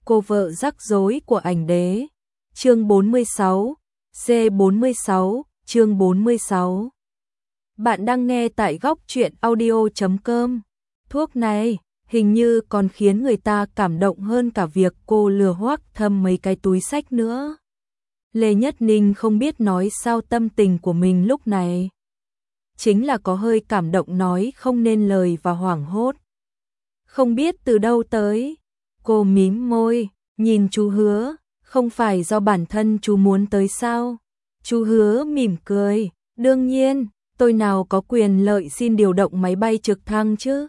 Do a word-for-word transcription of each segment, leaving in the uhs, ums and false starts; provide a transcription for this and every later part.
Cô vợ rắc rối của ảnh đế. Chương bốn mươi sáu, C bốn mươi sáu, chương bốn mươi sáu. Bạn đang nghe tại góc truyện audio chấm com. Thuốc này hình như còn khiến người ta cảm động hơn cả việc cô lừa Hoắc Thâm mấy cái túi xách nữa. Lê Nhất Ninh không biết nói sao tâm tình của mình lúc này. Chính là có hơi cảm động nói không nên lời và hoảng hốt. Không biết từ đâu tới. Cô mím môi, nhìn chú Hứa, không phải do bản thân chú muốn tới sao? Chú Hứa mỉm cười, đương nhiên, tôi nào có quyền lợi xin điều động máy bay trực thăng chứ?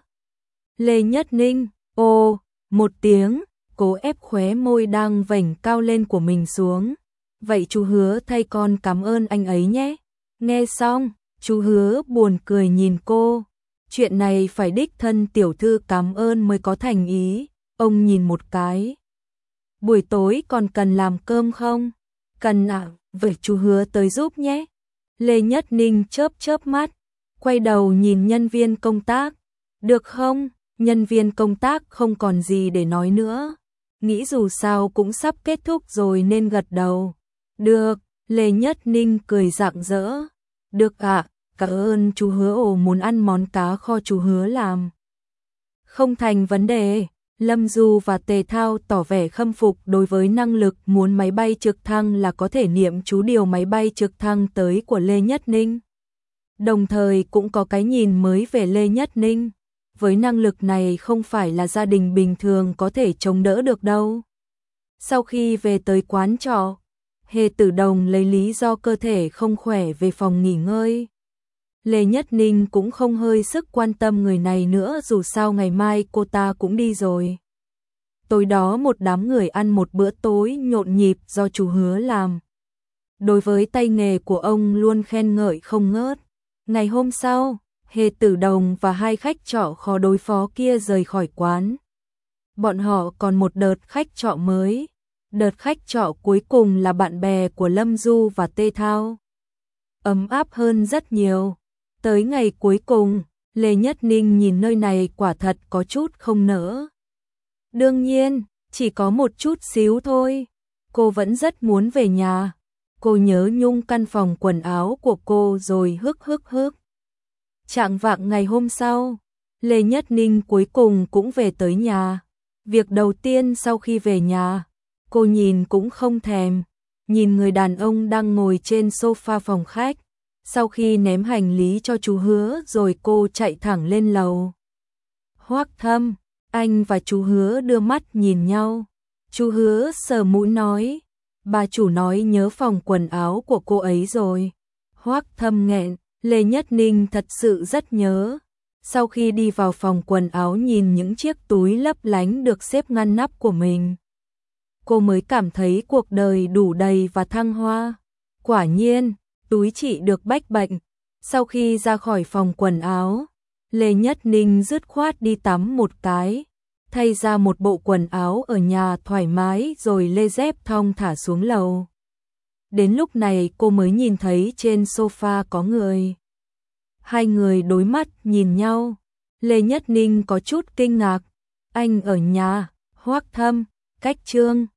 Lê Nhất Ninh, ô, một tiếng, cố ép khóe môi đang vểnh cao lên của mình xuống. Vậy chú Hứa thay con cảm ơn anh ấy nhé. Nghe xong, chú Hứa buồn cười nhìn cô. Chuyện này phải đích thân tiểu thư cảm ơn mới có thành ý. Ông nhìn một cái. Buổi tối còn cần làm cơm không? Cần ạ, à, vậy chú Hứa tới giúp nhé. Lê Nhất Ninh chớp chớp mắt, quay đầu nhìn nhân viên công tác. Được không? Nhân viên công tác không còn gì để nói nữa. Nghĩ dù sao cũng sắp kết thúc rồi nên gật đầu. Được, Lê Nhất Ninh cười rạng rỡ. Được ạ, à, cảm ơn chú Hứa. Ồ, muốn ăn món cá kho chú Hứa làm. Không thành vấn đề. Lâm Du và Tề Thao tỏ vẻ khâm phục đối với năng lực muốn máy bay trực thăng là có thể niệm chú điều máy bay trực thăng tới của Lê Nhất Ninh. Đồng thời cũng có cái nhìn mới về Lê Nhất Ninh. Với năng lực này không phải là gia đình bình thường có thể chống đỡ được đâu. Sau khi về tới quán trọ, Hề Tử Đồng lấy lý do cơ thể không khỏe về phòng nghỉ ngơi. Lê Nhất Ninh cũng không hơi sức quan tâm người này nữa, dù sao ngày mai cô ta cũng đi rồi. Tối đó một đám người ăn một bữa tối nhộn nhịp do chú Hứa làm. Đối với tay nghề của ông luôn khen ngợi không ngớt. Ngày hôm sau, Hề Tử Đồng và hai khách trọ khó đối phó kia rời khỏi quán. Bọn họ còn một đợt khách trọ mới. Đợt khách trọ cuối cùng là bạn bè của Lâm Du và Tề Thao. Ấm áp hơn rất nhiều. Tới ngày cuối cùng, Lê Nhất Ninh nhìn nơi này quả thật có chút không nỡ. Đương nhiên, chỉ có một chút xíu thôi. Cô vẫn rất muốn về nhà. Cô nhớ nhung căn phòng quần áo của cô rồi hức hức hức. Chạng vạng ngày hôm sau, Lê Nhất Ninh cuối cùng cũng về tới nhà. Việc đầu tiên sau khi về nhà, cô nhìn cũng không thèm. Nhìn người đàn ông đang ngồi trên sofa phòng khách. Sau khi ném hành lý cho chú Hứa rồi cô chạy thẳng lên lầu. Hoắc Thâm, anh và chú Hứa đưa mắt nhìn nhau. Chú Hứa sờ mũi nói, bà chủ nói nhớ phòng quần áo của cô ấy rồi. Hoắc Thâm nghẹn, Lê Nhất Ninh thật sự rất nhớ. Sau khi đi vào phòng quần áo nhìn những chiếc túi lấp lánh được xếp ngăn nắp của mình, cô mới cảm thấy cuộc đời đủ đầy và thăng hoa. Quả nhiên, túi trị được bách bệnh. Sau khi ra khỏi phòng quần áo, Lê Nhất Ninh dứt khoát đi tắm một cái, thay ra một bộ quần áo ở nhà thoải mái rồi lê dép thong thả xuống lầu. Đến lúc này cô mới nhìn thấy trên sofa có người. Hai người đối mắt nhìn nhau. Lê Nhất Ninh có chút kinh ngạc. Anh ở nhà, Hoắc Thâm, cách Trương.